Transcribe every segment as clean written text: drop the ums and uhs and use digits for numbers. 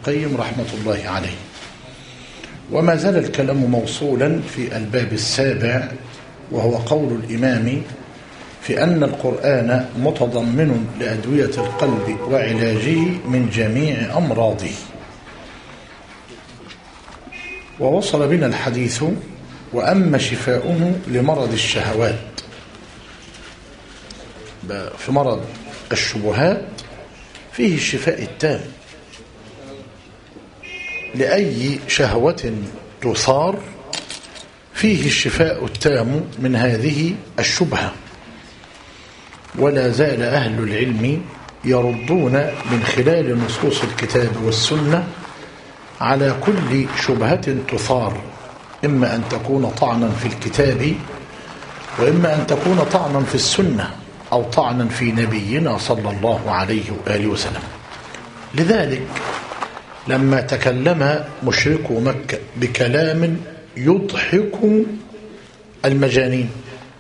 القيم رحمة الله عليه. وما زال الكلام موصولا في الباب السابع، وهو قول الإمام في أن القرآن متضمن لأدوية القلب وعلاجه من جميع أمراضه. ووصل بنا الحديث: وأما شفاؤه لمرض الشهوات، في مرض الشبهات فيه الشفاء التام. لأي شهوة تثار فيه الشفاء التام من هذه الشبهة. ولا زال أهل العلم يردون من خلال نصوص الكتاب والسنة على كل شبهة تثار، إما أن تكون طعنا في الكتاب، وإما أن تكون طعنا في السنة، أو طعنا في نبينا صلى الله عليه وآله وسلم. لذلك لما تكلم مشركو مكة بكلام يضحك المجانين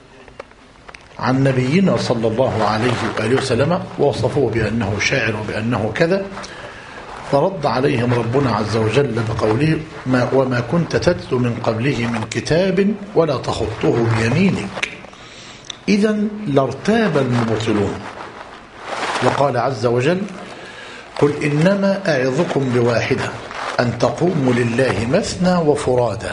عن نبينا صلى الله عليه وآله وسلم، ووصفوه بأنه شاعر وبأنه كذا، فرد عليهم ربنا عز وجل بقوله: وما كنت تتلو من قبله من كتاب ولا تخطه بيمينك إذا لارتاب المبطلون. وقال عز وجل: قل إنما أعظكم بواحدة أن تقوموا لله مثنى وفرادا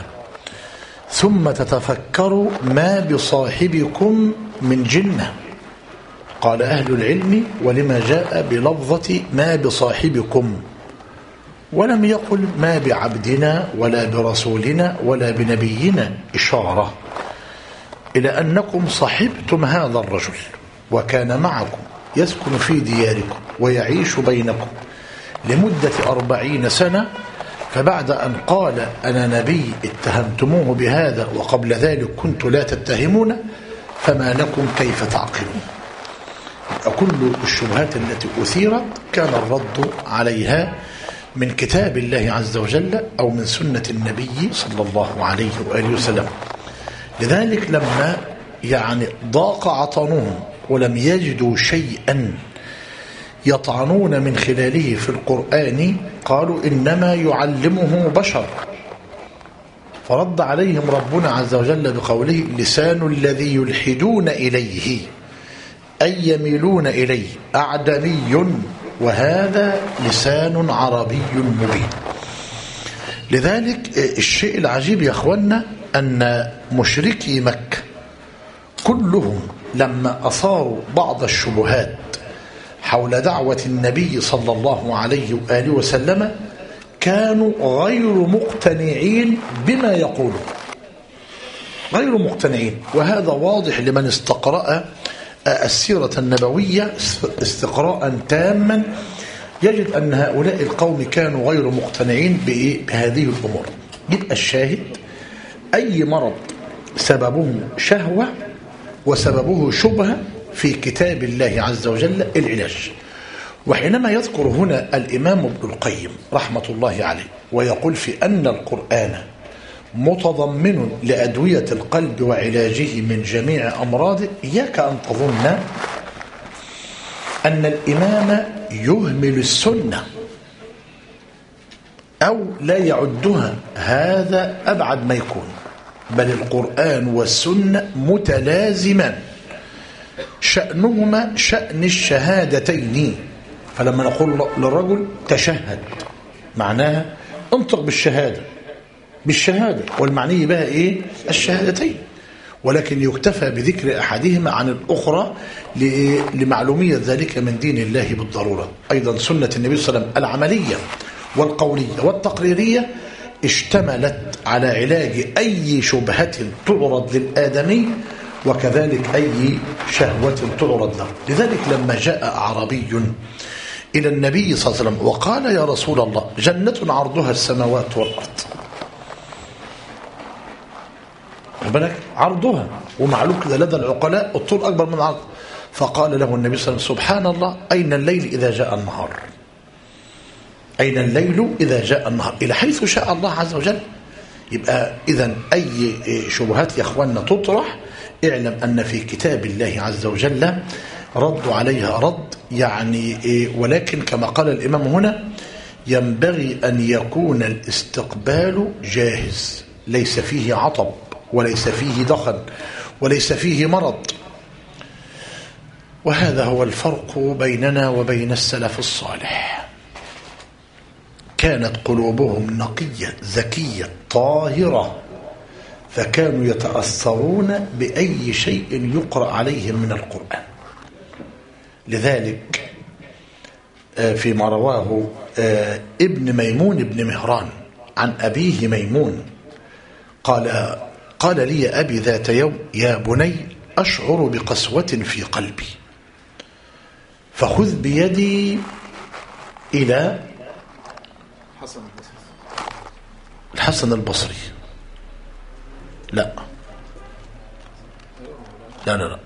ثم تتفكروا ما بصاحبكم من جنة. قال أهل العلم: ولما جاء بلفظة ما بصاحبكم، ولم يقل ما بعبدنا ولا برسولنا ولا بنبينا، إشارة إلى أنكم صحبتم هذا الرجل وكان معكم يسكن في دياركم ويعيش بينكم لمدة 40 سنة، فبعد أن قال أنا نبي اتهمتموه بهذا وقبل ذلك كنت لا تتهمون، فما لكم كيف تعقلون؟ كل الشبهات التي أثيرت كان الرد عليها من كتاب الله عز وجل أو من سنة النبي صلى الله عليه وآله وسلم. لذلك لما ضاق عطنهم ولم يجدوا شيئا يطعنون من خلاله في القرآن، قالوا إنما يعلمه بشر، فرد عليهم ربنا عز وجل بقوله: لسان الذي يلحدون إليه أي يميلون إليه أعجمي وهذا لسان عربي مبين. لذلك الشيء العجيب يا أخوانا أن مشركي مكة كلهم لما أثاروا بعض الشبهات حول دعوة النبي صلى الله عليه وآله وسلم كانوا غير مقتنعين بما يقولون، غير مقتنعين. وهذا واضح لمن استقرأ السيرة النبوية استقراء تاما، يجد أن هؤلاء القوم كانوا غير مقتنعين بهذه الأمور. يبقى الشاهد: أي مرض سببه شهوة وسببه شبهة في كتاب الله عز وجل العلاج. وحينما يذكر هنا الإمام ابن القيم رحمة الله عليه ويقول في أن القرآن متضمن لأدوية القلب وعلاجه من جميع أمراضه، إياك أن تظن أن الإمام يهمل السنة أو لا يعدها، هذا أبعد ما يكون، بل القرآن والسنة متلازمان، شأنهما شأن الشهادتين. فلما نقول للرجل تشهد معناها انطق بالشهادة والمعني بها إيه؟ الشهادتين، ولكن يكتفى بذكر أحدهما عن الأخرى لمعلومية ذلك من دين الله بالضرورة. أيضا سنة النبي صلى الله عليه وسلم العملية والقولية والتقريرية اشتملت على علاج أي شبهة تعرض للآدمي، وكذلك أي شهوة تعرض له. لذلك لما جاء أعرابي إلى النبي صلى الله عليه وسلم وقال: يا رسول الله، جنة عرضها السماوات والأرض، بالك عرضها، ومعلوم كده لدى العقلاء الطول أكبر من العرض. فقال له النبي صلى الله عليه وسلم: سبحان الله، أين الليل إذا جاء النهار؟ أين الليل إذا جاء النهار؟ إلى حيث شاء الله عز وجل. يبقى إذن أي شبهات يا أخواننا تطرح، اعلم أن في كتاب الله عز وجل رد عليها رد، ولكن كما قال الإمام هنا ينبغي أن يكون الاستقبال جاهز، ليس فيه عطب وليس فيه دخن وليس فيه مرض. وهذا هو الفرق بيننا وبين السلف الصالح. كانت قلوبهم نقية زكية طاهرة، فكانوا يتأثرون بأي شيء يقرأ عليهم من القرآن. لذلك فيما رواه ابن ميمون بن مهران عن أبيه ميمون قال لي أبي ذات يوم: يا بني، أشعر بقسوة في قلبي، فخذ بيدي إلى الحسن البصري. لا لا لا لا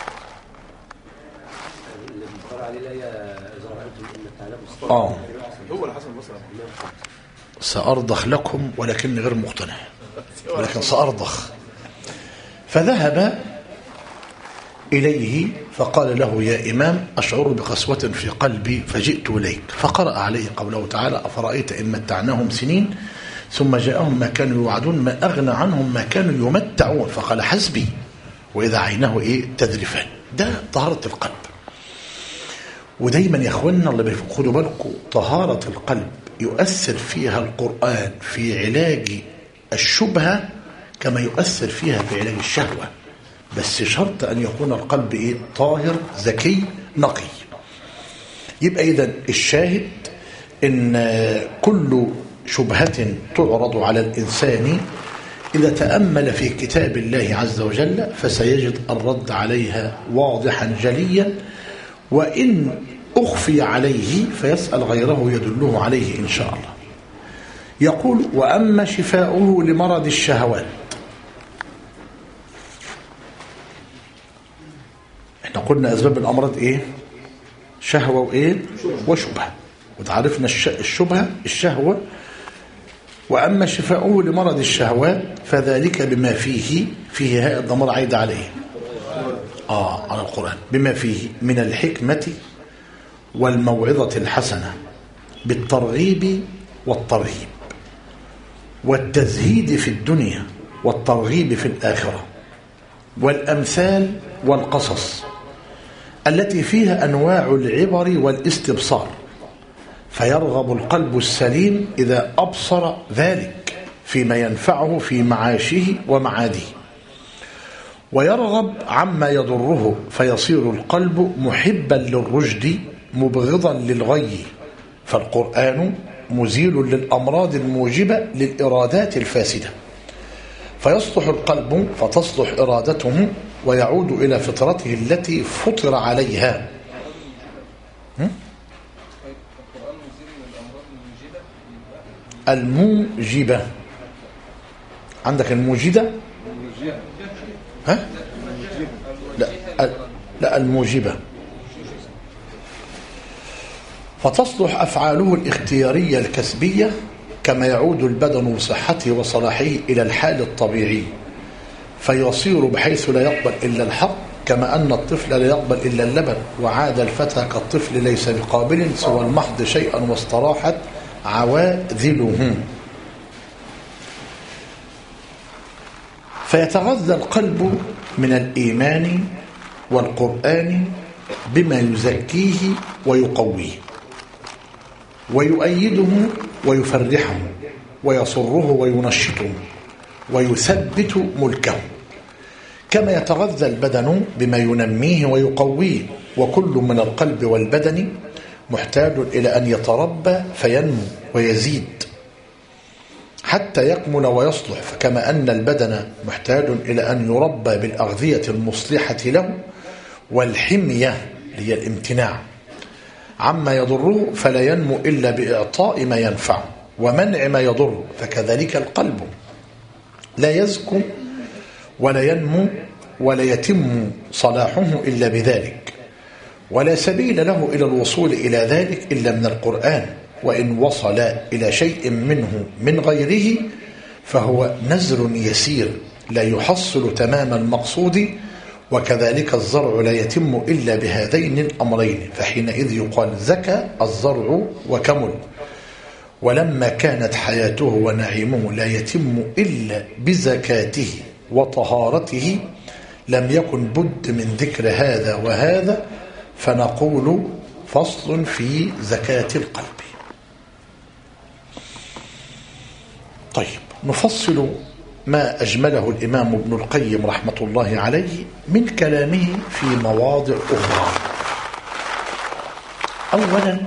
هو الحسن البصري. سأرضخ لكم ولكني غير مقتنع، ولكن سأرضخ. فذهب إليه فقال له: يا إمام، أشعر بقسوة في قلبي فجئت إليك. فقرأ عليه قوله تعالى: أفرأيت إن متعناهم سنين ثم جاءهم ما كانوا يوعدون ما أغنى عنهم ما كانوا يمتعون. فقال: حسبي. وإذا عينه تذرفان. ده طهارة القلب. ودايما يا أخوانا اللي خدوا بالكم، طهارة القلب يؤثر فيها القرآن في علاج الشبهة كما يؤثر فيها في علاج الشهوة، بس شرط أن يكون القلب طاهر زكي نقي. يبقى إذن الشاهد إن كل شبهة تعرض على الإنسان إذا تأمل في كتاب الله عز وجل فسيجد الرد عليها واضحا جليا، وإن أخفي عليه فيسأل غيره يدله عليه إن شاء الله. يقول: وأما شفاؤه لمرض الشهوات. احنا قلنا أسباب الأمراض شهوة وشبهة، وتعرفنا الشبهة الشهوة. وأما شفاؤه لمرض الشهوات فذلك بما فيه هاء الضمير عايد عليه على القرآن، بما فيه من الحكمة والموعظة الحسنة بالترغيب والترهيب والتزهيد في الدنيا والترغيب في الآخرة والأمثال والقصص التي فيها أنواع العبر والاستبصار، فيرغب القلب السليم إذا أبصر ذلك فيما ينفعه في معاشه ومعاده، ويرغب عما يضره، فيصير القلب محبا للرشد مبغضا للغي. فالقرآن مزيل للأمراض الموجبة للإرادات الفاسدة، فيصلح القلب فتصلح إرادته ويعود إلى فطرته التي فطر عليها. الموجبة عندك الموجدة؟ لا الموجبة. فتصلح أفعاله الاختيارية الكسبية كما يعود البدن بصحته وصلاحه إلى الحال الطبيعي، فيصير بحيث لا يقبل إلا الحق، كما أن الطفل لا يقبل إلا اللبن، وعاد الفتى كالطفل ليس بقابل سوى المحض شيئا واستراحت عواذله. فيتغذى القلب من الإيمان والقرآن بما يزكيه ويقويه ويؤيده ويفرحه ويصره وينشطه ويثبت ملكه، كما يتغذى البدن بما ينميه ويقويه. وكل من القلب والبدن محتاج إلى أن يتربى فينمو ويزيد حتى يكمل ويصلح، فكما أن البدن محتاج إلى أن يربى بالأغذية المصلحة له والحمية هي الامتناع عما يضره، فلا ينمو إلا بإعطاء ما ينفعه ومنع ما يضره. فكذلك القلب لا يزكو ولا ينمو ولا يتم صلاحه إلا بذلك، ولا سبيل له إلى الوصول إلى ذلك إلا من القرآن، وإن وصل إلى شيء منه من غيره فهو نزر يسير لا يحصل تمام المقصود. وكذلك الزرع لا يتم إلا بهذين الأمرين، فحينئذ يقال زكى الزرع وكمل. ولما كانت حياته ونعيمه لا يتم إلا بزكاته وطهارته لم يكن بد من ذكر هذا وهذا، فنقول فصل في زكاة القلب. طيب، نفصل ما أجمله الإمام ابن القيم رحمة الله عليه من كلامه في مواضع أخرى. أولا،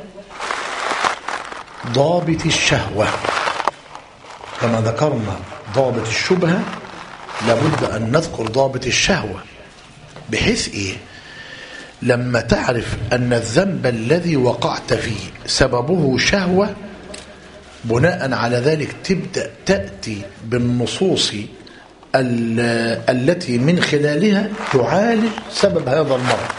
ضابط الشهوة. كما ذكرنا ضابط الشبهة، لابد أن نذكر ضابط الشهوة، بحيث إيه؟ لما تعرف أن الذنب الذي وقعت فيه سببه شهوة، بناء على ذلك تبدأ تأتي بالنصوص التي من خلالها تعالج سبب هذا المرض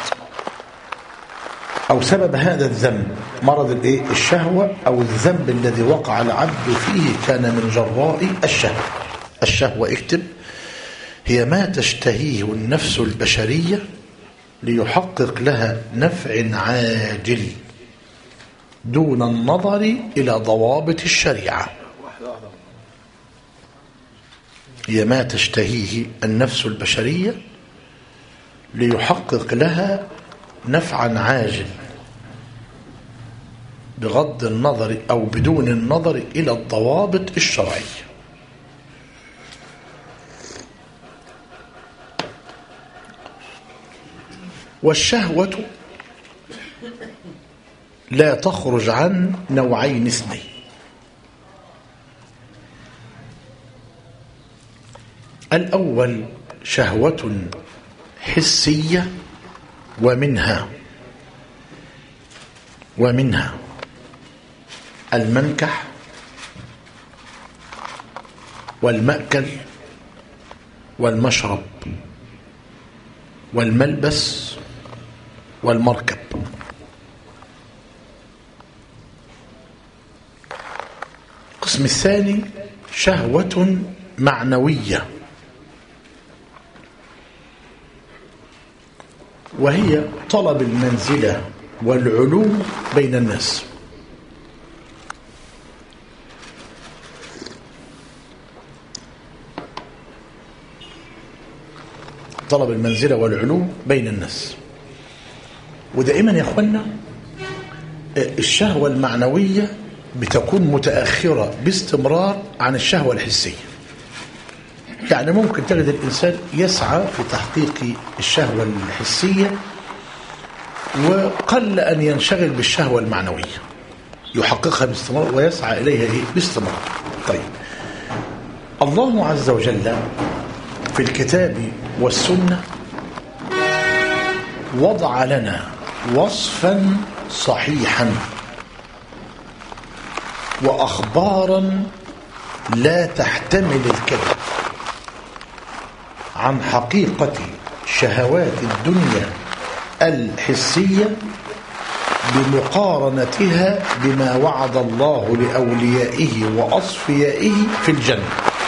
أو سبب هذا الذنب، مرض الشهوة، أو الذنب الذي وقع العبد فيه كان من جراء الشهوة. الشهوة اكتب: هي ما تشتهيه النفس البشرية ليحقق لها نفع عاجل دون النظر إلى ضوابط الشريعة. هي ما تشتهيه النفس البشرية ليحقق لها نفعا عاجل بغض النظر أو بدون النظر إلى الضوابط الشرعية. والشهوة لا تخرج عن نوعين اثنين: الأول شهوة حسية، ومنها المنكح والمأكل والمشرب والملبس والمركب. القسم الثاني شهوة معنوية، وهي طلب المنزلة والعلو بين الناس. طلب المنزلة والعلو بين الناس. ودائما يا أخوانا الشهوة المعنوية بتكون متأخرة باستمرار عن الشهوة الحسية. يعني ممكن تجد الإنسان يسعى في تحقيق الشهوة الحسية وقل أن ينشغل بالشهوة المعنوية، يحققها باستمرار ويسعى إليها باستمرار. طيب، الله عز وجل في الكتاب والسنة وضع لنا وصفا صحيحا وأخبارا لا تحتمل الكذب عن حقيقة شهوات الدنيا الحسية بمقارنتها بما وعد الله لأوليائه وأصفيائه في الجنة.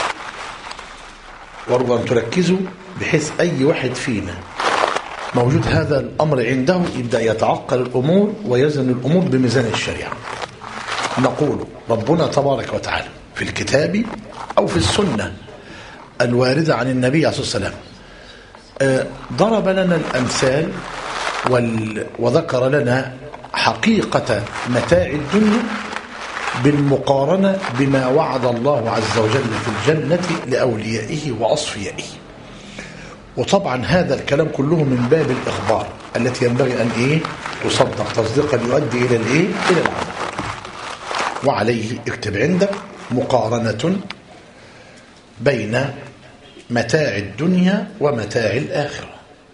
وارجو أن تركزوا بحيث أي واحد فينا موجود هذا الأمر عنده يبدأ يتعقل الأمور ويزن الأمور بميزان الشريعة. نقول ربنا تبارك وتعالى في الكتاب أو في السنة الواردة عن النبي عليه الصلاة والسلام ضرب لنا الأمثال وذكر لنا حقيقة متاع الدنيا بالمقارنة بما وعد الله عز وجل في الجنة لأوليائه وأصفيائه. وطبعا هذا الكلام كله من باب الإخبار التي ينبغي أن تصدق تصديقا يؤدي إلى إلى العمل. وعليه اكتب عندك مقارنة بين متاع الدنيا ومتاع الآخرة.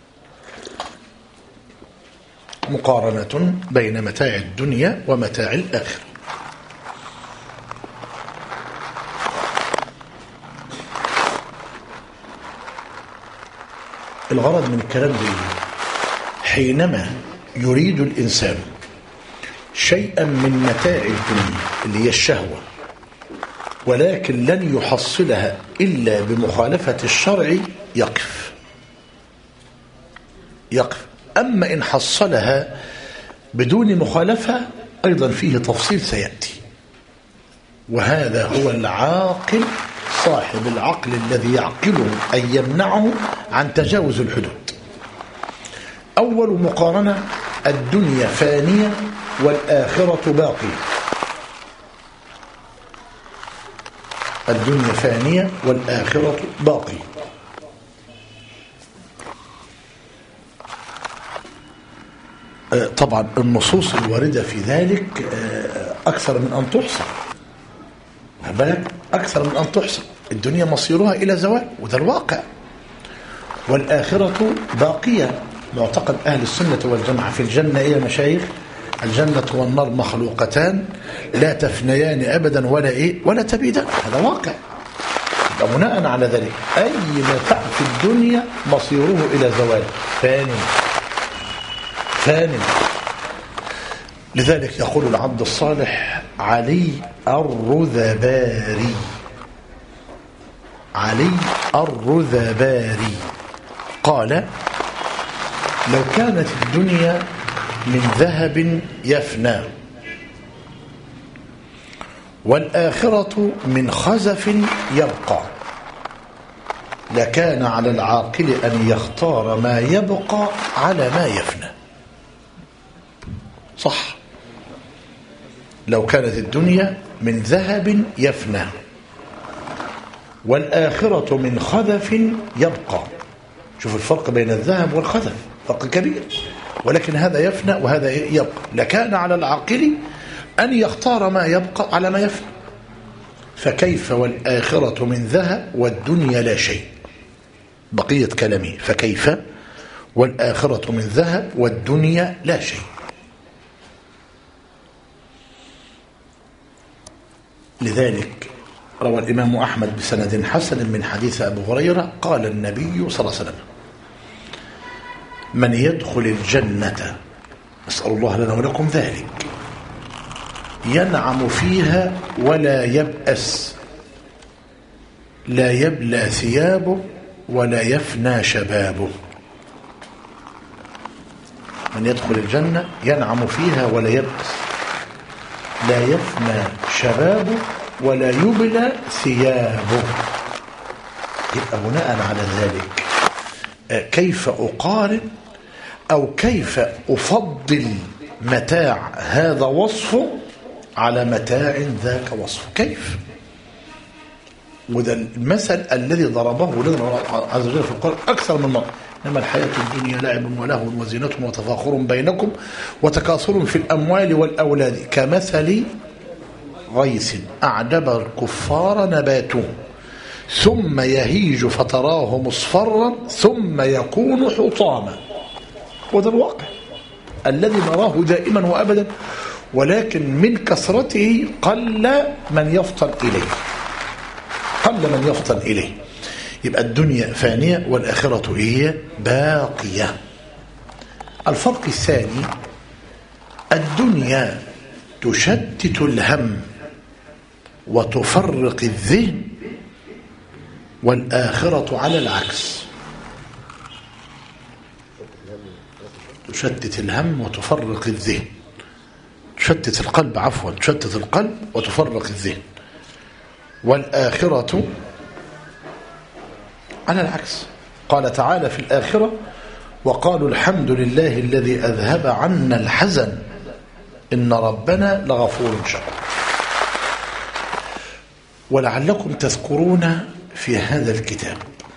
مقارنة بين متاع الدنيا ومتاع الآخرة. الغرض من الكلام ده حينما يريد الإنسان شيئا من متاع الدنيا اللي هي الشهوة ولكن لن يحصلها إلا بمخالفة الشرع يقف. أما إن حصلها بدون مخالفة أيضا فيه تفصيل سيأتي. وهذا هو العاقل صاحب العقل الذي يعقله أن يمنعه عن تجاوز الحدود. أول مقارنة: الدنيا فانية والآخرة باقية. الدنيا فانية والآخرة باقية. طبعا النصوص الواردة في ذلك أكثر من أن تحصى، بالك أكثر من أن تحصى. الدنيا مصيرها إلى زوال وده الواقع، والآخرة باقية. معتقد أهل السنة والجماعة في الجنة إيه يا مشايخ؟ الجنة والنار مخلوقتان لا تفنيان أبدا ولا تبيدان. هذا واقع. بناء على ذلك أي متاع في الدنيا مصيره إلى زوال، فاني. لذلك يقول العبد الصالح علي الرذباري قال: لو كانت الدنيا من ذهب يفنى والآخرة من خزف يبقى لكان على العاقل أن يختار ما يبقى على ما يفنى. صح. لو كانت الدنيا من ذهب يفنى والآخرة من خذف يبقى. شوف الفرق بين الذهب والخذف، فرق كبير، ولكن هذا يفنى وهذا يبقى. لكان على العاقل أن يختار ما يبقى على ما يفنى. فكيف والآخرة من ذهب والدنيا لا شيء؟ بقية كلامي: فكيف والآخرة من ذهب والدنيا لا شيء. لذلك روى الإمام أحمد بسند حسن من حديث أبو هريرة قال النبي صلى الله عليه وسلم: من يدخل الجنة، نسأل الله لنا ولكم ذلك، ينعم فيها ولا يبأس، لا يبلى ثيابه ولا يفنى شبابه. من يدخل الجنة ينعم فيها ولا يبأس، لا يفنى شبابه ولا يبلى ثيابه. يبقى بناء على ذلك كيف أقارن أو كيف أفضل متاع هذا وصفه على متاع ذاك وصفه؟ كيف؟ وده المثل الذي ضربه لنا عز وجل في القرآن أكثر من مرة: إنما الحياة الدنيا لعب ولهو وزينة وتفاخر بينكم وتكاثر في الأموال والأولاد كمثل غيث أعجب الكفار نباته ثم يهيج فتراه مصفرا ثم يكون حطاما. وده الواقع الذي نراه دائما وأبدا، ولكن من كثرته قل من يفطن إليه. يبقى الدنيا فانية والآخرة هي باقية. الفرق الثاني: الدنيا تشتت الهم وتفرق الذهن، والآخرة على العكس، تشتت الهم وتفرق الذهن، تشتت القلب وتفرق الذهن. والآخرة على العكس. قال تعالى في الآخرة: وقالوا الحمد لله الذي أذهب عنا الحزن إن ربنا لغفور شكور. ولعلكم تذكرون في هذا الكتاب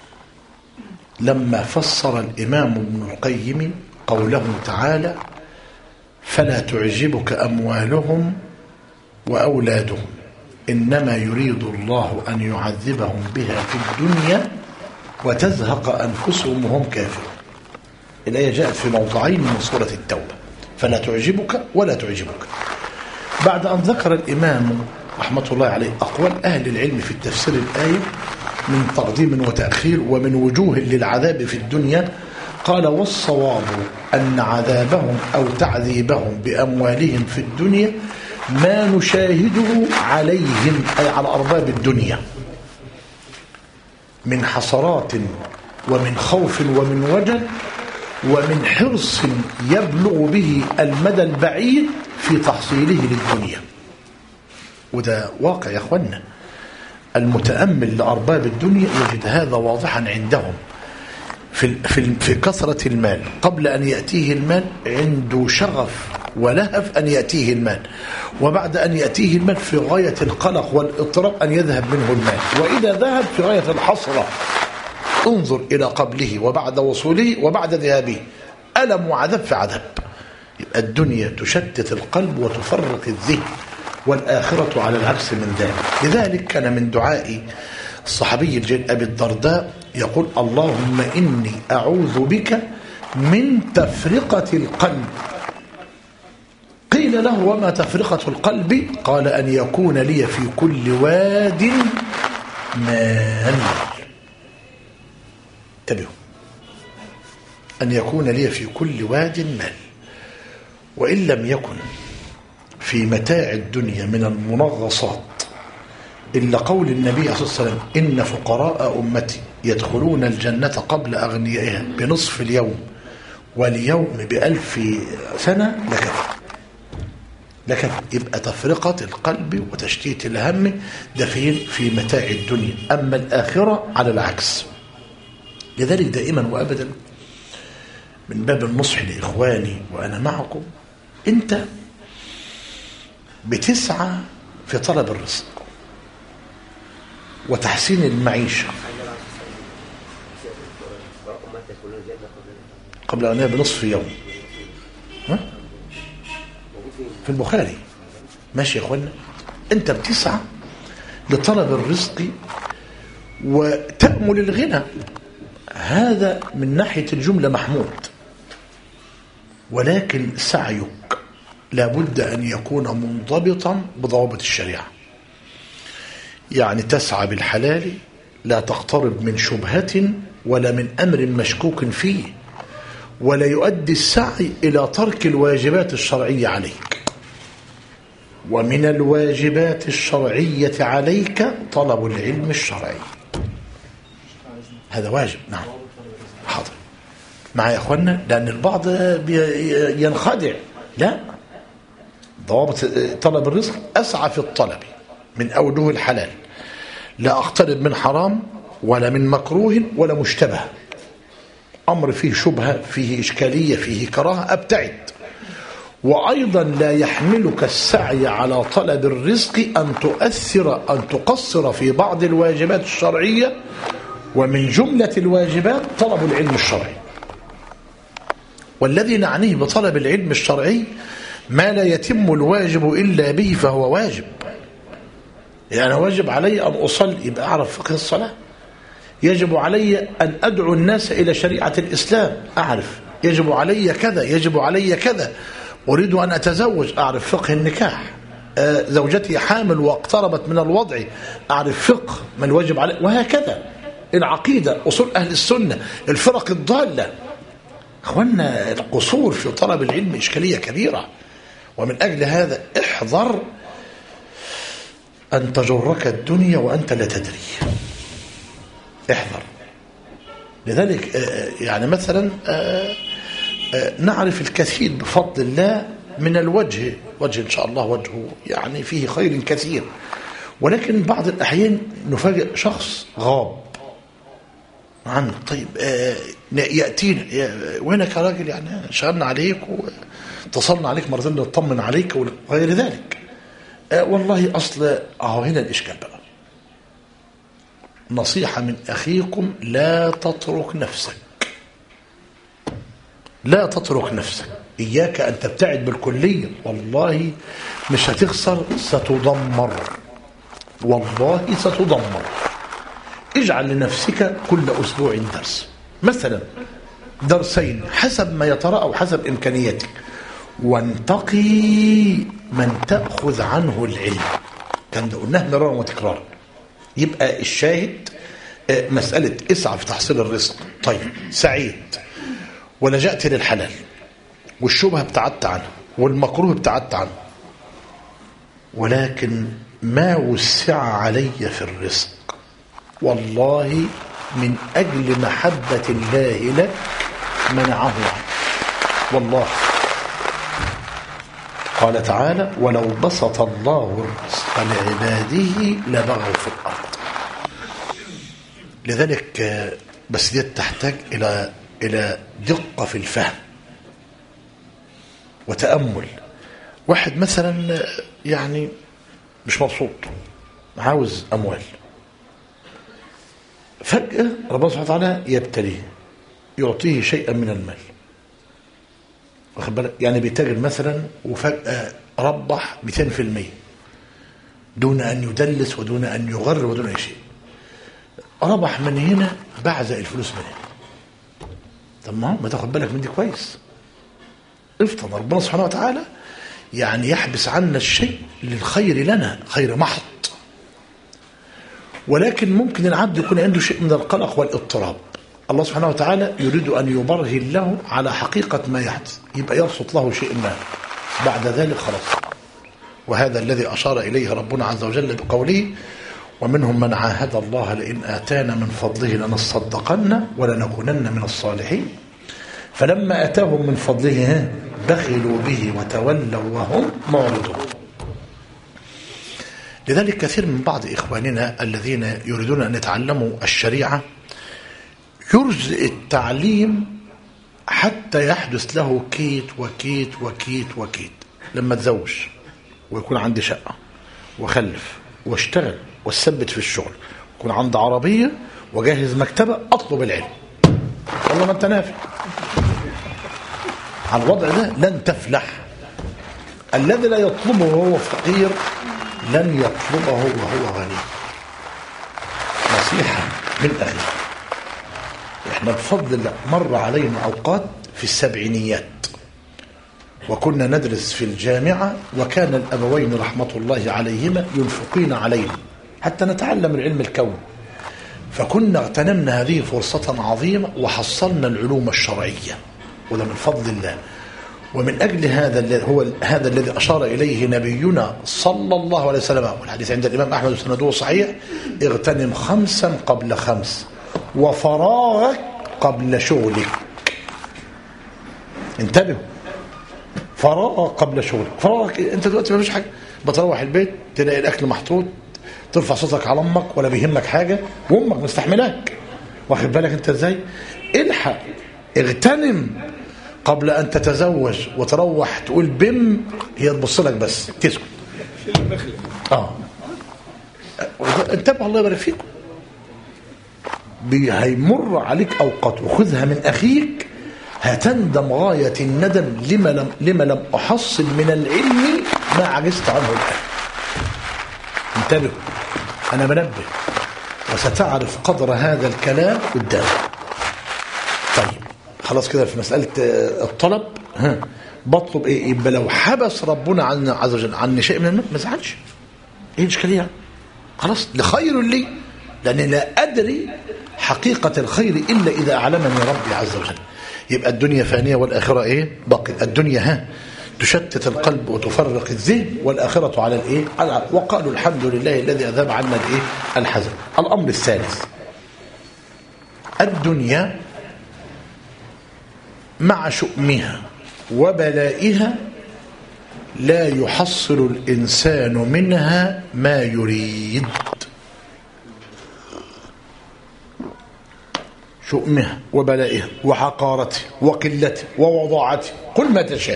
لما فسر الإمام ابن القيم قوله تعالى: فلا تعجبك أموالهم وأولادهم إنما يريد الله أن يعذبهم بها في الدنيا وتزهق أنفسهم وهم كافرون. الآية جاءت في موضعين من سورة التوبة: فلا تعجبك ولا تعجبك. بعد أن ذكر الإمام رحمة الله عليه أقوال أهل العلم في التفسير الآية من تقديم وتأخير ومن وجوه للعذاب في الدنيا، قال: والصواب أن عذابهم أو تعذيبهم بأموالهم في الدنيا ما نشاهده عليهم، أي على أرباب الدنيا، من حسرات ومن خوف ومن وجل ومن حرص يبلغ به المدى البعيد في تحصيله للدنيا. وده واقع يا أخوانا. المتأمل لأرباب الدنيا يجد هذا واضحا عندهم في كثرة المال. قبل أن يأتيه المال عنده شغف ولهف أن يأتيه المال، وبعد أن يأتيه المال في غاية القلق والاضطراب أن يذهب منه المال، وإذا ذهب في غاية الحسرة. انظر إلى قبله وبعد وصوله وبعد ذهابه، ألم وعذاب في عذاب. يبقى الدنيا تشتت القلب وتفرق الذهن، والآخرة على العكس من ذلك. لذلك كان من دعاء الصحابي الجليل أبي الدرداء يقول: اللهم إني أعوذ بك من تفرقة القلب. قيل له: وما تفرقة القلب؟ قال: أن يكون لي في كل واد مال. انتبهوا، أن يكون لي في كل واد مال، وإن لم يكن في متاع الدنيا من المنغصات إلا قول النبي صلى الله عليه وسلم: إن فقراء أمتي يدخلون الجنة قبل أغنيائها بنصف اليوم واليوم ب1000 سنة، لكن يبقى تفرقة القلب وتشتيت الهم ده في متاع الدنيا. أما الآخرة على العكس. لذلك دائما وأبدا من باب النصح لإخواني وأنا معكم، أنت بتسعى في طلب الرزق وتحسين المعيشة قبل أن بنصف يوم. في البخاري. ماشي يا أخوانا، أنت بتسعى لطلب الرزق وتأمل الغنى، هذا من ناحية الجملة محمود، ولكن سعيك لابد أن يكون منضبطا بضوابط الشريعة. يعني تسعى بالحلال، لا تقترب من شبهة ولا من أمر مشكوك فيه، ولا يؤدي السعي إلى ترك الواجبات الشرعية عليك. ومن الواجبات الشرعية عليك طلب العلم الشرعي، هذا واجب. نعم حاضر معي يا أخوانا، لأن البعض ينخدع. لا، ضوابط طلب الرزق: أسعى في الطلب من أوجه الحلال، لا أقترب من حرام ولا من مكروه ولا مشتبه، أمر فيه شبهة فيه إشكالية فيه كراهة أبتعد. وأيضا لا يحملك السعي على طلب الرزق أن تقصر في بعض الواجبات الشرعية، ومن جملة الواجبات طلب العلم الشرعي. والذي نعنيه بطلب العلم الشرعي ما لا يتم الواجب إلا به فهو واجب. يعني واجب علي أن أصلي، يبقى أعرف فقه الصلاة. يجب علي أن أدعو الناس إلى شريعة الإسلام، أعرف يجب علي كذا، يجب علي كذا. أريد أن أتزوج، أعرف فقه النكاح. زوجتي حامل واقتربت من الوضع، أعرف فقه ما الواجب علي، وهكذا. العقيدة، أصول أهل السنة، الفرق الضالة. أخوانا، القصور في طلب العلم إشكالية كبيرة، ومن أجل هذا احذر أن تجرك الدنيا وأنت لا تدري. احذر. لذلك يعني مثلا نعرف الكثير بفضل الله من الوجه، وجه إن شاء الله وجهه يعني فيه خير كثير، ولكن بعض الأحيان نفاجئ شخص غاب عنه. طيب يأتينا: وينك يا راجل؟ يعني شغلنا عليك واتصلنا عليك مرتين نطمن عليك وغير ذلك. والله أصل هنا الإشكال بقى. نصيحة من أخيكم: لا تترك نفسك، لا تترك نفسك. إياك أن تبتعد بالكلية، والله مش هتخسر، ستدمر، والله ستدمر. اجعل لنفسك كل أسبوع درس، مثلا درسين حسب ما يترى أو حسب إمكانياتك، وانتقي من تأخذ عنه العلم. كان ده قلناه مرارا وتكرارا. يبقى الشاهد مسألة اسعى في تحصيل الرزق. طيب سعيد ولجأت للحلال، والشبهة ابتعدت عنها، والمكروه ابتعدت عنه، ولكن ما وسع علي في الرزق، والله من أجل محبة الله لك منعه عنه. والله قال تعالى: ولو بسط الله الرزق لعباده لبغوا في الأرض. لذلك بس دي تحتاج إلى دقة في الفهم وتأمل. واحد مثلا يعني مش مبسوط، عاوز أموال، فجأة ربنا سبحانه وتعالى يبتليه، يعطيه شيئا من المال، واخد بالك؟ يعني بيتاجر مثلا وفجأة ربح 200% دون أن يدلس ودون أن يغر ودون أي شيء. ربح من هنا بعزق الفلوس من هنا. طب ما تاخد بالك من دي كويس. افطن ربنا سبحانه وتعالى يعني يحبس عنا الشيء للخير لنا، خير محض، ولكن ممكن العبد يكون عنده شيء من القلق والاضطراب. الله سبحانه وتعالى يريد أن يبرهن له على حقيقة ما يحدث، يبقى يبسط له شيء ما، بعد ذلك خلاص. وهذا الذي أشار إليه ربنا عز وجل بقوله: ومنهم من عاهد الله لئن آتانا من فضله لنصدقن ولنكونن من الصالحين فلما آتاهم من فضله بخلوا به وتولوا وهم معرضون. لذلك كثير من بعض إخواننا الذين يريدون أن يتعلموا الشريعة يرزق التعليم حتى يحدث له كيت وكيت وكيت وكيت. لما تزوج ويكون عندي شقة وخلف واشتغل واثبت في الشغل، يكون عندي عربية وجاهز مكتبة، أطلب العلم. والله ما أنت نافع. على الوضع ده لن تفلح. الذي لا يطلبه وهو فقير لن يطلبه وهو غني. نصيحة من أخي، احنا بفضل الله مر علينا أوقات في السبعينيات وكنا ندرس في الجامعة، وكان الأبوين رحمة الله عليهما ينفقين علينا حتى نتعلم العلم الكوني، فكنا اغتنمنا هذه فرصة عظيمة وحصلنا العلوم الشرعية، وده من فضل الله. ومن أجل هذا الذي أشار إليه نبينا صلى الله عليه وسلم، والحديث عند الإمام أحمد وسنده صحيح: اغتنم 5 قبل 5 وفراغك قبل شغلك. انتبهوا، فراغ قبل شغلك. فراغك انت دلوقتي ما فيش حاجه، بتروح البيت تلاقي الاكل محطوط، ترفع صوتك على امك ولا بيهمك حاجه، وامك مستحملاك، واخد بالك انت ازاي؟ الحق اغتنم قبل ان تتزوج وتروح تقول بم، هي تبص لك بس تسكت. انتبهوا الله يبارك فيكم. هيمر عليك اوقات وخذها من اخيك هتندم غاية الندم لما لم أحصل من العلم ما عجزت عنه الآن. انتبهوا، أنا بنبه وستعرف قدر هذا الكلام قدام. طيب خلاص كده في مسألة الطلب. بطلب إيه؟ يبقى لو حبس ربنا عنا عز وجل عني شيء من المال ما زعلش. إيه الإشكالية؟ خلاص لخير لي، لأني لا أدري حقيقة الخير إلا إذا أعلمني ربي عز وجل. يبقى الدنيا فانية والآخرة إيه؟ باقي. الدنيا تشتت القلب وتفرق الذهن، والآخرة على الإيه؟ وقالوا الحمد لله الذي أذهب عنا الإيه؟ الحزن. الأمر الثالث: الدنيا مع شؤمها وبلائها لا يحصل الإنسان منها ما يريد. شؤمها وبلائها وحقارته وقلته ووضاعته، قل ما تشاء،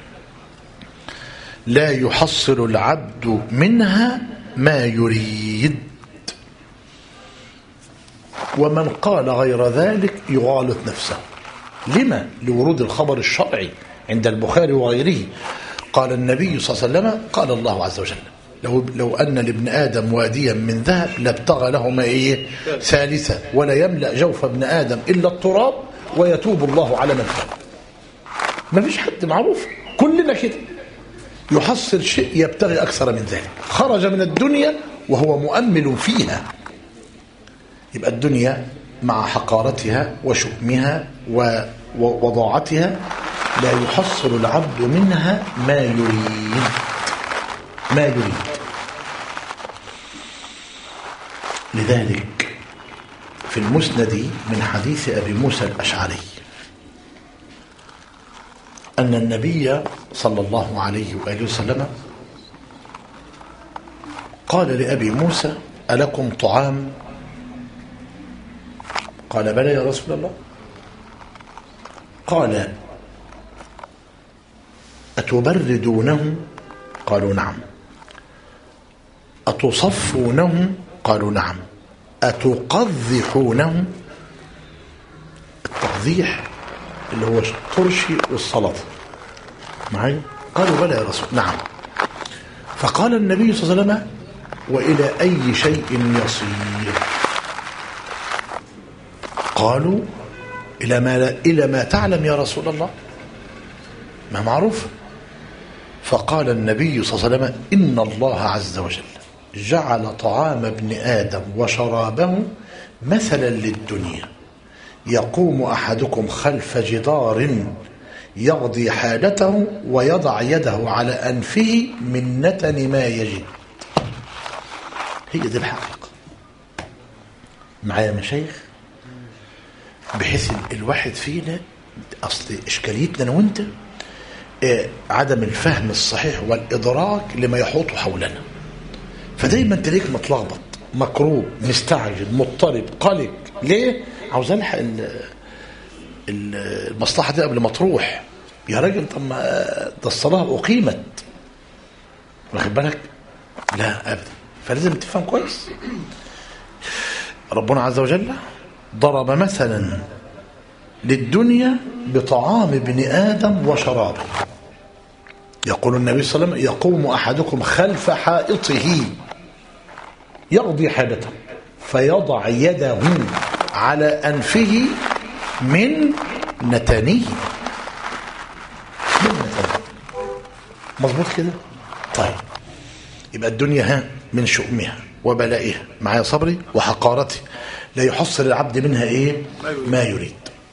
لا يحصل العبد منها ما يريد. ومن قال غير ذلك يغالط نفسه. لما؟ لورود الخبر الشرعي عند البخاري وغيره. قال النبي صلى الله عليه وسلم: قال الله عز وجل: لو أن لابن آدم واديا من ذهب لابتغى له إيه؟ ثالثة، ولا يملأ جوف ابن آدم إلا التراب ويتوب الله على من تاب. ما فيش حد معروف، كلنا كده يحصل شيء يبتغي أكثر من ذلك. خرج من الدنيا وهو مؤمل فيها. يبقى الدنيا مع حقارتها وشؤمها ووضاعتها لا يحصل العبد منها ما يريد. ما يريد. لذلك في المسند من حديث أبي موسى الأشعري أن النبي صلى الله عليه وآله وسلم قال لأبي موسى ألكم طعام؟ قال بلى يا رسول الله. قال أتبردونه؟ قالوا نعم. أتصفونه؟ قالوا نعم. أتقذحونه؟ التقذيح اللي هو الترشي والسلطة معي؟ قالوا بلى يا رسول. نعم. فقال النبي صلى الله عليه وسلم وإلى أي شيء يصير؟ قالوا إلى ما تعلم يا رسول الله، ما معروف. فقال النبي صلى الله عليه وسلم إن الله عز وجل جعل طعام ابن آدم وشرابه مثلا للدنيا، يقوم أحدكم خلف جدار يقضي حاجته ويضع يده على أنفه من نتن ما يجد. هي دي الحقيقة معايا مشايخ، بحيث الواحد فينا أصل إشكاليتنا أنا وأنت عدم الفهم الصحيح والإدراك لما يحوط حولنا، فدايما تلاقيك متلخبط مكروب مستعجل مضطرب قلق. ليه؟ عاوز ألحق المصلحة دي قبل ما تروح. يا راجل طب ما ده الصلاة أقيمت، واخد بالك؟ لا أبدا. فلازم تفهم كويس. ربنا عز وجل ضرب مثلا للدنيا بطعام ابن آدم وشرابه. يقول النبي صلى الله عليه وسلم يقوم أحدكم خلف حائطه يقضي حاجته فيضع يده على أنفه من نتنه. مظبوط كده؟ طيب يبقى الدنيا من شؤمها وبلائها معايا صبري وحقارتي لا يحصل العبد منها ايه ما يريد.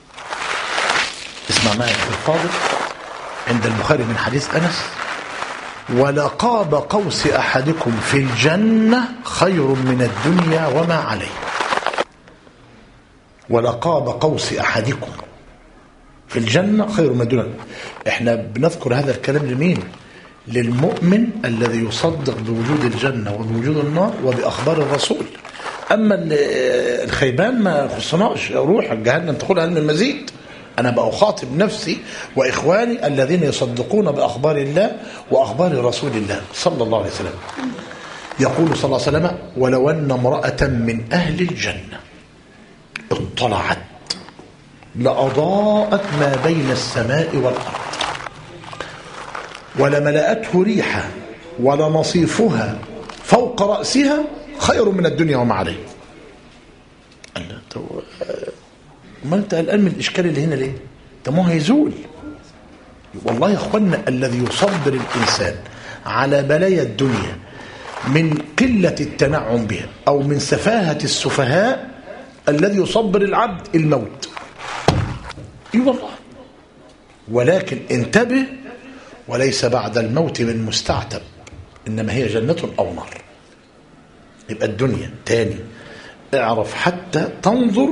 اسمع معي في الفاضل عند البخاري من حديث أنس ولقاب قوس أحدكم في الجنة خير من الدنيا وما عليه. ولقاب قوس أحدكم في الجنة خير من الدنيا. احنا بنذكر هذا الكلام لمين؟ للمؤمن الذي يصدق بوجود الجنة وبوجود النار وبأخبار الرسول. أما الخيبان ما خصناش روح جهنم تقول هل من مزيد. أنا بأخاطب نفسي وإخواني الذين يصدقون بأخبار الله وأخبار رسول الله صلى الله عليه وسلم. يقول صلى الله عليه وسلم ولو أن امرأة من أهل الجنة اطلعت لأضاءت ما بين السماء والأرض ولملأته ريحا ولنصيفها فوق رأسها خير من الدنيا وما عليه. ما انت قلقان من الاشكال اللي هنا ليه؟ ده ما هيزول. والله يا اخوانا الذي يصبر الانسان على بلايا الدنيا من قله التنعم بها او من سفاهه السفهاء الذي يصبر العبد الموت. اي والله. ولكن انتبه وليس بعد الموت من مستعتب، انما هي جنه او نار. يبقى الدنيا تاني اعرف حتى تنظر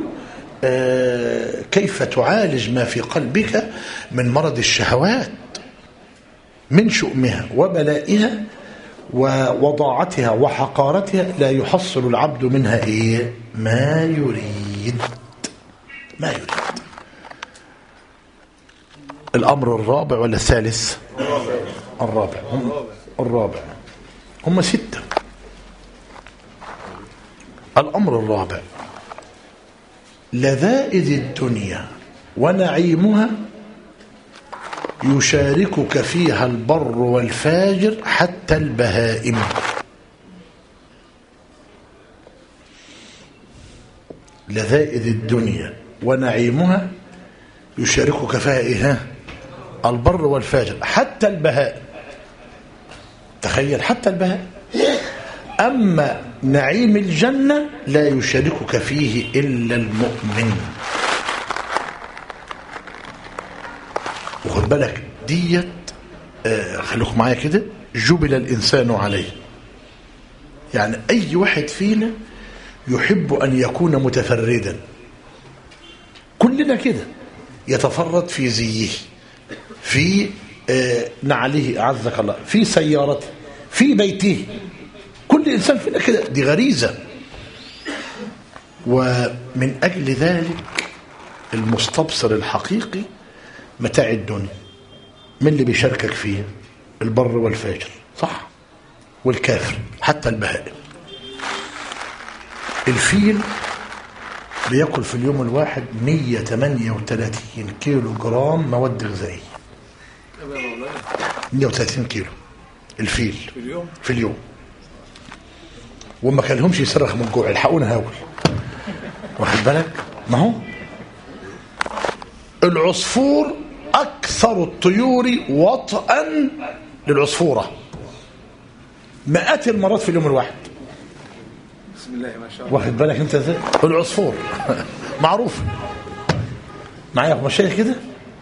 كيف تعالج ما في قلبك من مرض الشهوات من شؤمها وبلائها ووضاعتها وحقارتها لا يحصل العبد منها إيه؟ ما يريد. ما يريد. الأمر الرابع ولا الثالث؟ الرابع هم 6. الأمر الرابع لذائذ الدنيا ونعيمها يشاركك فيها البر والفاجر حتى البهائم. لذائذ الدنيا ونعيمها يشاركك فيها إيه؟ البر والفاجر حتى البهائم. تخيل حتى البهائم. أما نعيم الجنة لا يشاركك فيه إلا المؤمن. وخد بالك ديت خلوك معايا كده جبل الإنسان عليه. يعني أي واحد فينا يحب أن يكون متفردا. كلنا كده يتفرد في زيه في نعله أعزك الله في سيارته في بيته. كل إنسان فينا كده، دي غريزة. ومن أجل ذلك المستبصر الحقيقي متاع الدنيا من اللي بيشاركك فيه؟ البر والفاجر، صح؟ والكافر، حتى البهائم. الفيل بيأكل في اليوم الواحد 138 كيلو جرام مواد غذائية. 130 كيلو الفيل في اليوم. وما كانلهمش يصرخ من الجوع، يلحقونا هاول، واخد بالك؟ ما هو العصفور أكثر الطيور وطئا للعصفورة مئات المرات في اليوم الواحد. بسم الله ما شاء الله. واخد بالك انت ازاي؟ العصفور معروف معايا مشايخ كده.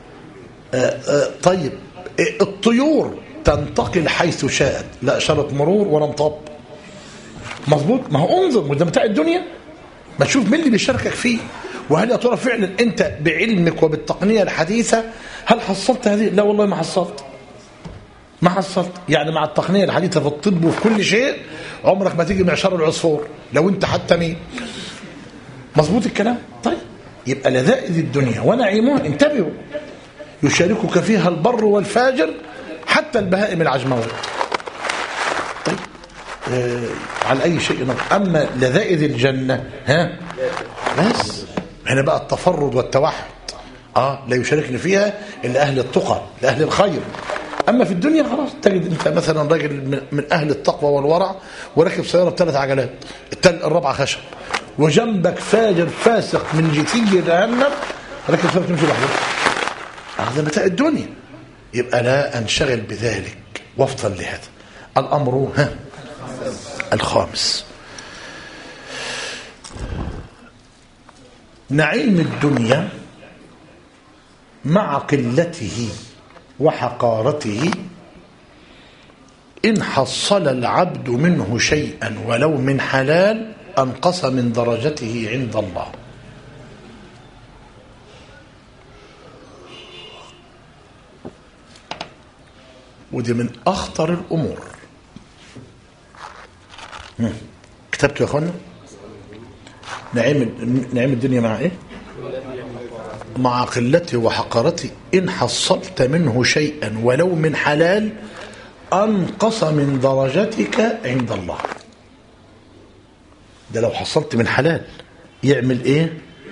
طيب الطيور تنتقل حيث شاءت، لا إشارة مرور ولا مطب. مظبوط. ما هو انظر، وده متاع الدنيا، ما تشوف مين اللي بيشاركك فيه. وهل يا ترى فعلا انت بعلمك وبالتقنيه الحديثه هل حصلت هذه؟ لا والله ما حصلت. ما حصلت. يعني مع التقنيه الحديثه في الطب وفي كل شيء عمرك ما تيجي معشار العصفور لو انت حتى مين. مظبوط الكلام. طيب يبقى لذائذ الدنيا ونعيمها انتبهوا يشاركك فيها البر والفاجر حتى البهائم العجمويه. طيب على اي شيء نظر. اما لذائذ الجنه ها بس هنا بقى التفرد والتوحد. لا يشاركني فيها الا اهل التقى، لاهل الخير. اما في الدنيا خلاص تجد انت مثلا راجل من اهل التقوى والورع وراكب سياره ب3 عجلات، الرابعه خشب، وجنبك فاجر فاسق من جتي جهنم راكب سياره تمشي لوحده. هذا متاع الدنيا. يبقى لا انشغل بذلك وفقا لهذا الامر. الخامس نعيم الدنيا مع قلته وحقارته إن حصل العبد منه شيئا ولو من حلال أنقص من درجته عند الله. ودي من أخطر الأمور. كتبتوا يا أخوانا؟ نعيم الدنيا مع إيه؟ مع قلته وحقارته إن حصلت منه شيئا ولو من حلال أنقص من درجتك عند الله. ده لو حصلت من حلال يعمل إيه؟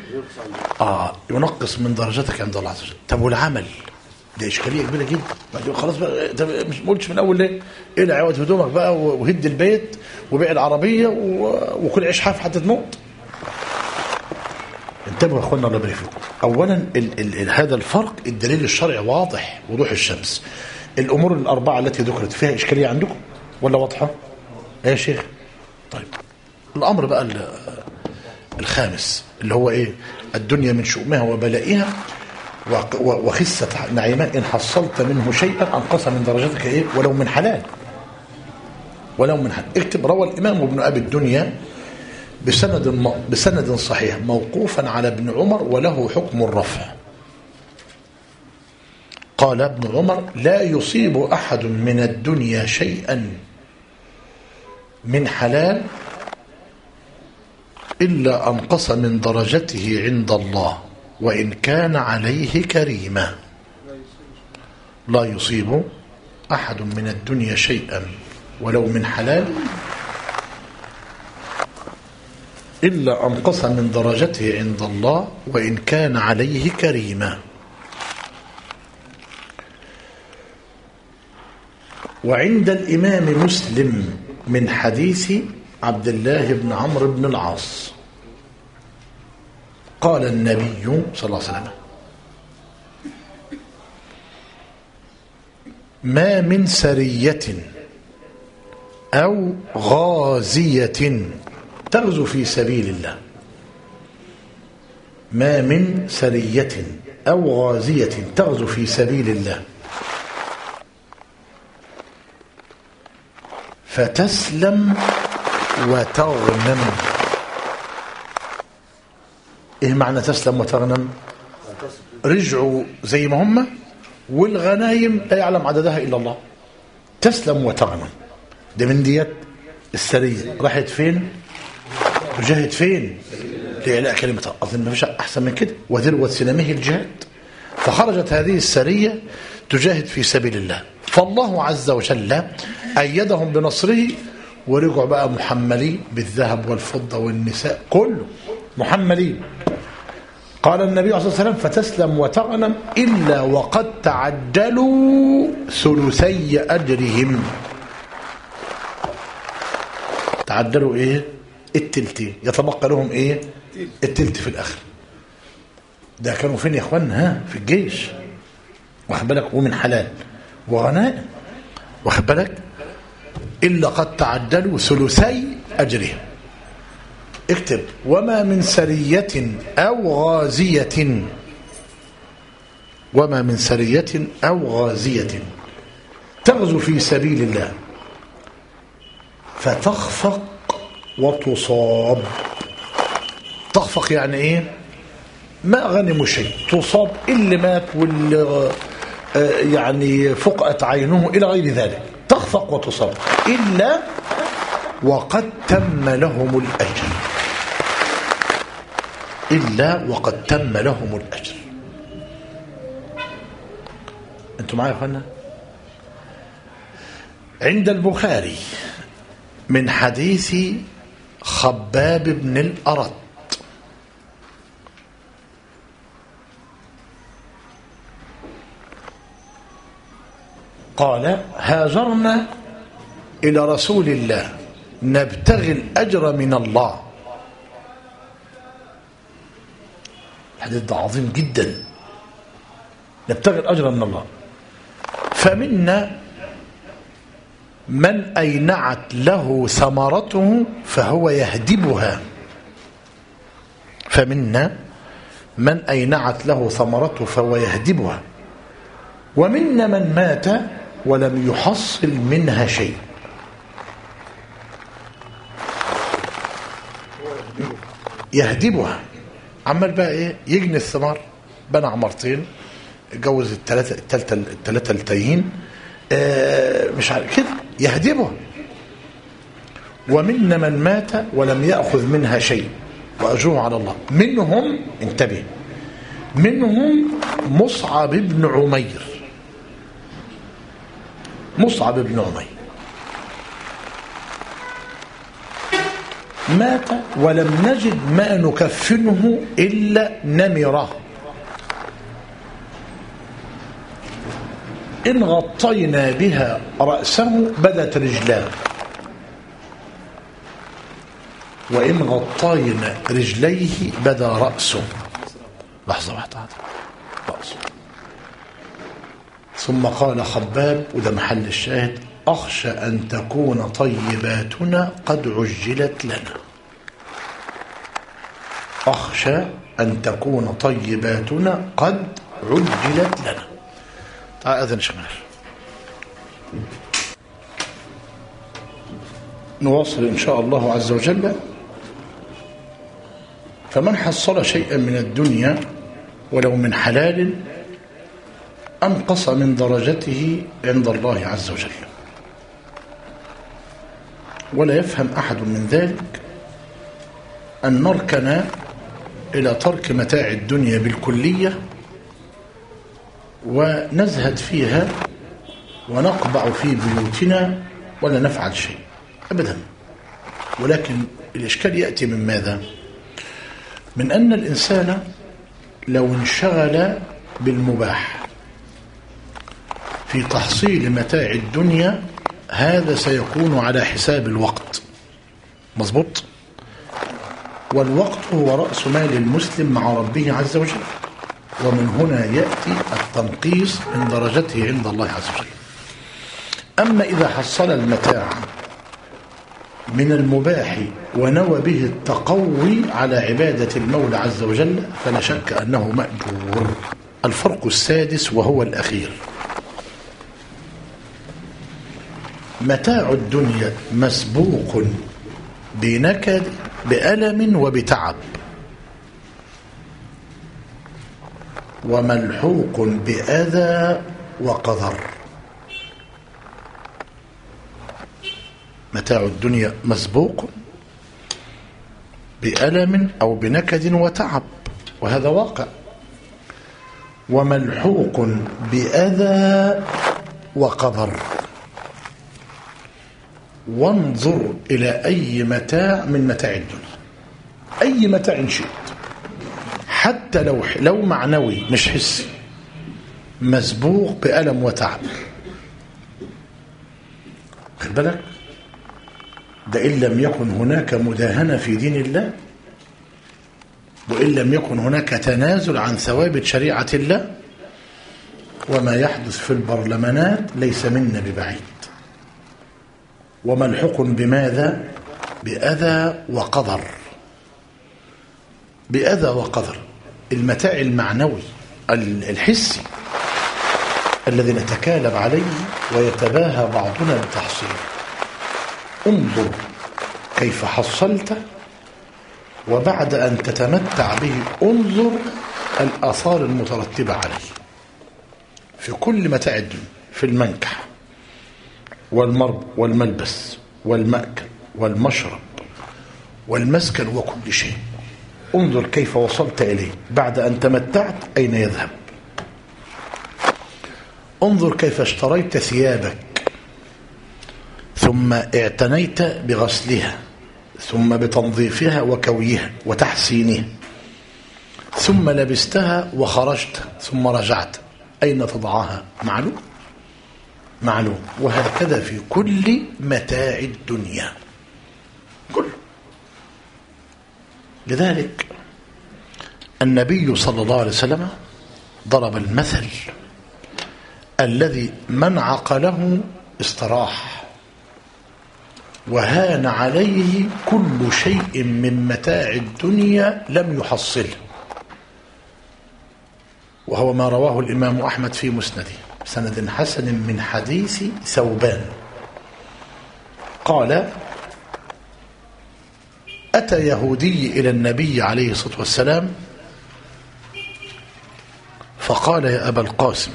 ينقص من درجتك عند الله عز وجل. طب والعمل؟ ده إشكالية كبيرة جدا. خلاص بقى انت مش قلتش من أول ليه؟ إيه عوض هدومك بقى وهد البيت وبيع العربية وكل عيش حاف حتى تموت. انتبهوا يا اخوانا الله يبارك فيكم. اولا هذا الفرق الدليل الشرعي واضح وضوح الشمس. الامور الاربعه التي ذكرت فيها اشكاليه عندكم ولا واضحه يا شيخ؟ طيب الامر بقى الخامس اللي هو ايه؟ الدنيا من شؤمها وبلائها وخسة نعيمها ان حصلت منه شيئا انقص من درجتك ايه؟ ولو من حلال. ولو من حلال. اكتب روى الامام ابن ابي الدنيا بسند صحيح موقوفا على ابن عمر وله حكم الرفع. قال ابن عمر لا يصيب أحد من الدنيا شيئا من حلال إلا أنقص من درجته عند الله وإن كان عليه كريما. لا يصيب أحد من الدنيا شيئا ولو من حلال إلا أنقص من درجته عند الله وإن كان عليه كريما. وعند الإمام مسلم من حديث عبد الله بن عمرو بن العاص قال النبي صلى الله عليه وسلم ما من سرية أو غازية تغزو في سبيل الله. ما من سرية أو غازية تغزو في سبيل الله فتسلم وتغنم. ايه معنى تسلم وتغنم؟ رجعوا زي ما هم والغنايم لا يعلم عددها إلا الله. تسلم وتغنم ده من ديت السرية راحت فين؟ تجاهد فين؟ لإعلاء كلمة الله. أظن ما فيش أحسن من كده، وذروة سنامه الجهاد. فخرجت هذه السرية تجاهد في سبيل الله، فالله عز وجل أيدهم بنصره، ورجعوا بقى محملين بالذهب والفضة والنساء، كله محملين. قال النبي عليه الصلاة والسلام: فتسلم وتغنم إلا وقد تعجلوا ثلثي أجرهم. تعجلوا إيه؟ التلتين، يتبقى لهم إيه؟ التلت في الآخر. ده كانوا فين يا إخوانا؟ في الجيش، واخد بالك، ومن حلال وغنائم، واخد بالك. إلا قد تعجلوا ثلثي أجرهم. اكتب: وما من سرية أو غازية، وما من سرية أو غازية تغزو في سبيل الله فتخفق وتصاب. تخفق يعني ايه؟ ما غنموا شيء، تصاب اللي مات واللي يعني فقأت عينه إلى غير ذلك. تخفق وتصاب إلا وقد تم لهم الأجر، إلا وقد تم لهم الأجر. أنتم معايا يا أخوانا؟ عند البخاري من حديث خباب بن الأرت قال: هاجرنا إلى رسول الله نبتغي الأجر من الله. الحديث ده عظيم جدا، نبتغي الأجر من الله. فمنا من أينعت له ثمرته فهو يهدبها، فمنا من أينعت له ثمرته فهو يهدبها، ومنا من مات ولم يحصل منها شيء. يهدبها، عمال بقى ايه؟ يجني الثمار، بنى عمارتين، اتجوز الثلاثه التايهين، مش عارف كده، يهدبها. ومنا من مات ولم يأخذ منها شيء وأجره على الله. منهم، انتبه، منهم مصعب بن عمير. مصعب بن عمير مات ولم نجد ما نكفنه إلا نمرة، إن غطينا بها رأسه بدت رجلاه، وإن غطينا رجليه بدا رأسه. لحظة واحدة، رأسه. ثم قال خباب، وده محل الشاهد: أخشى أن تكون طيباتنا قد عجلت لنا. أخشى أن تكون طيباتنا قد عجلت لنا. تعال أذن شمال، نواصل إن شاء الله عز وجل. فمن حصل شيئا من الدنيا ولو من حلال أنقص من درجته عند الله عز وجل، ولا يفهم أحد من ذلك أن نركن إلى ترك متاع الدنيا بالكلية ونزهد فيها ونقبع في بيوتنا ولا نفعل شيء أبدا. ولكن الإشكال يأتي من ماذا؟ من أن الإنسان لو انشغل بالمباح في تحصيل متاع الدنيا هذا سيكون على حساب الوقت. مظبوط؟ والوقت هو رأس مال المسلم مع ربه عز وجل، ومن هنا يأتي التنقيص من درجته عند الله عز وجل. أما إذا حصل المتاع من المباح ونوى به التقوي على عبادة المولى عز وجل فلا شك أنه مأجور. الفرق السادس وهو الأخير: متاع الدنيا مسبوق بنكد، بألم وبتعب، وملحوق بأذى وقدر. متاع الدنيا مسبوق بألم أو بنكد وتعب، وهذا واقع، وملحوق بأذى وقدر. وانظر إلى أي متاع من متاع الدنيا، أي متاع شئت، حتى لو معنوي مش حسي، مسبوق بألم وتعب. خد بالك، ده إن لم يكن هناك مداهنة في دين الله، وإن لم يكن هناك تنازل عن ثوابت شريعة الله، وما يحدث في البرلمانات ليس منا ببعيد. وملحق بماذا؟ بأذى وقدر. بأذى وقدر، المتاع المعنوي الحسي الذي نتكالب عليه ويتباهى بعضنا بتحصيله. انظر كيف حصلت، وبعد أن تتمتع به انظر الآثار المترتبة عليه في كل متاع الدنيا، في المنكح والمرب والملبس والمأكل والمشرب والمسكن وكل شيء. انظر كيف وصلت إليه بعد أن تمتعت، أين يذهب؟ انظر كيف اشتريت ثيابك ثم اعتنيت بغسلها ثم بتنظيفها وكويها وتحسينها، ثم لبستها وخرجت ثم رجعت، أين تضعها؟ معلوم معلوم. وهكذا في كل متاع الدنيا كله. لذلك النبي صلى الله عليه وسلم ضرب المثل الذي من عقله استراح، وهان عليه كل شيء من متاع الدنيا لم يحصله، وهو ما رواه الإمام أحمد في مسنده سند حسن من حديث ثوبان قال: أتى يهودي إلى النبي عليه الصلاة والسلام فقال: يا أبا القاسم،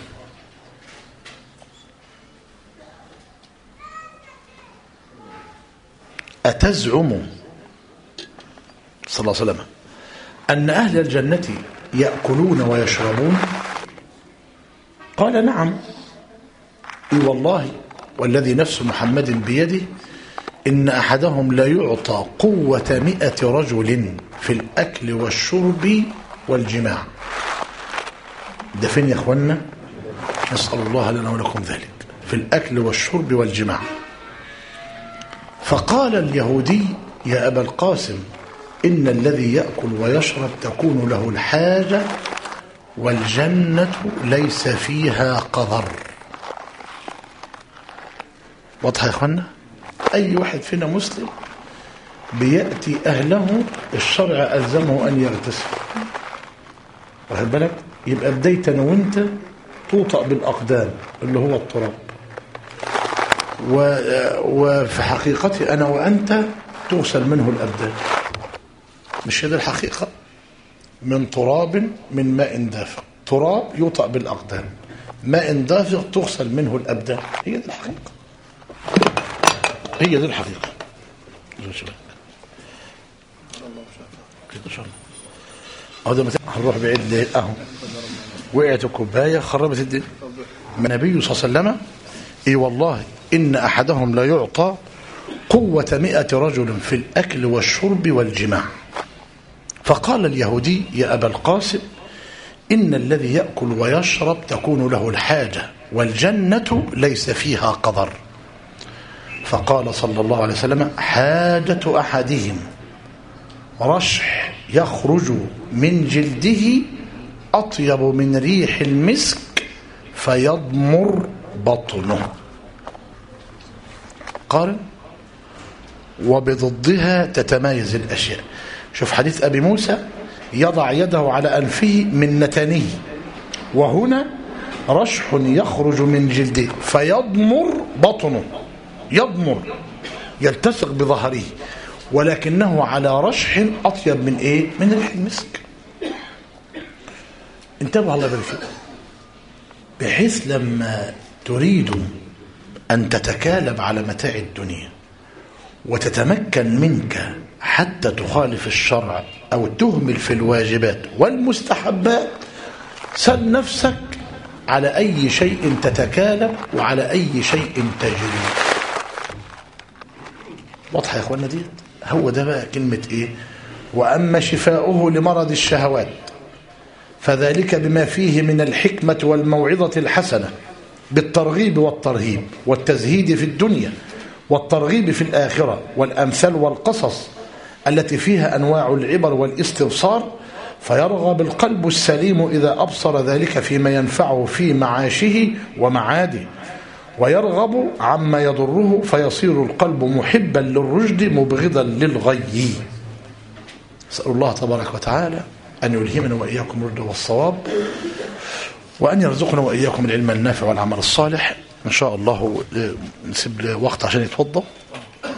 أتزعم صلى الله عليه وسلم أن أهل الجنة يأكلون ويشربون؟ قال: نعم. إي والله والذي نفس محمد بيده إن أحدهم لا يعطى قوة 100 رجل في الأكل والشرب والجماع. ده فين يا أخوانا؟ نسأل الله لنا ولكم ذلك، في الأكل والشرب والجماع. فقال اليهودي: يا أبا القاسم، إن الذي يأكل ويشرب تكون له الحاجة، والجنة ليس فيها قذر. واضح يا أخوانا؟ أي واحد فينا مسلم بيأتي أهله الشرع ألزمه أن يغتسل، واخد بالك؟ يبقى بداية أنا وأنت توطأ بالأقدام اللي هو التراب، وفي حقيقتي أنا وأنت تغسل منه الأبدان. مش هذه الحقيقة؟ من تراب من ماء دافق، تراب يوطأ بالأقدام، ماء دافق تغسل منه الأبدان. هي دي الحقيقة، هي دي الحقيقة. هنروح بعيد ليه؟ أهو وقعت الكوباية خربت الدنيا. النبي صلى الله عليه وسلم: إي والله إن أحدهم لا يعطى قوة 100 رجل في الأكل والشرب والجماع. فقال اليهودي: يا أبا القاسم، إن الذي يأكل ويشرب تكون له الحاجة، والجنة ليس فيها قذر. فقال صلى الله عليه وسلم: حاجة أحدهم رشح يخرج من جلده أطيب من ريح المسك فيضمر بطنه. قال: وبضدها تتمايز الأشياء. شوف حديث أبي موسى: يضع يده على أنفه من نتنه، وهنا رشح يخرج من جلده فيضمر بطنه، يضمر يلتصق بظهره، ولكنه على رشح أطيب من إيه؟ من ريح المسك. انتبهوا الله يبارك فيكم، بحيث لما تريد أن تتكالب على متاع الدنيا وتتمكن منك حتى تخالف الشرع أو تهمل في الواجبات والمستحبات، سل نفسك على أي شيء تتكالب وعلى أي شيء تجري. واضح يا أخوانا دي؟ هو ده بقى كلمة إيه؟ وأما شفاؤه لمرض الشهوات فذلك بما فيه من الحكمة والموعظة الحسنة بالترغيب والترهيب والتزهيد في الدنيا والترغيب في الآخرة والأمثال والقصص التي فيها أنواع العبر والاستبصار، فيرغب القلب السليم إذا أبصر ذلك فيما ينفعه في معاشه ومعاده، ويرغب عما يضره، فيصير القلب محبا للرشد مبغضا للغي. أسأل الله تبارك وتعالى أن يلهمنا وإياكم الرشد والصواب، وأن يرزقنا وإياكم العلم النافع والعمل الصالح. إن شاء الله نسيب له وقت عشان يتوضأ.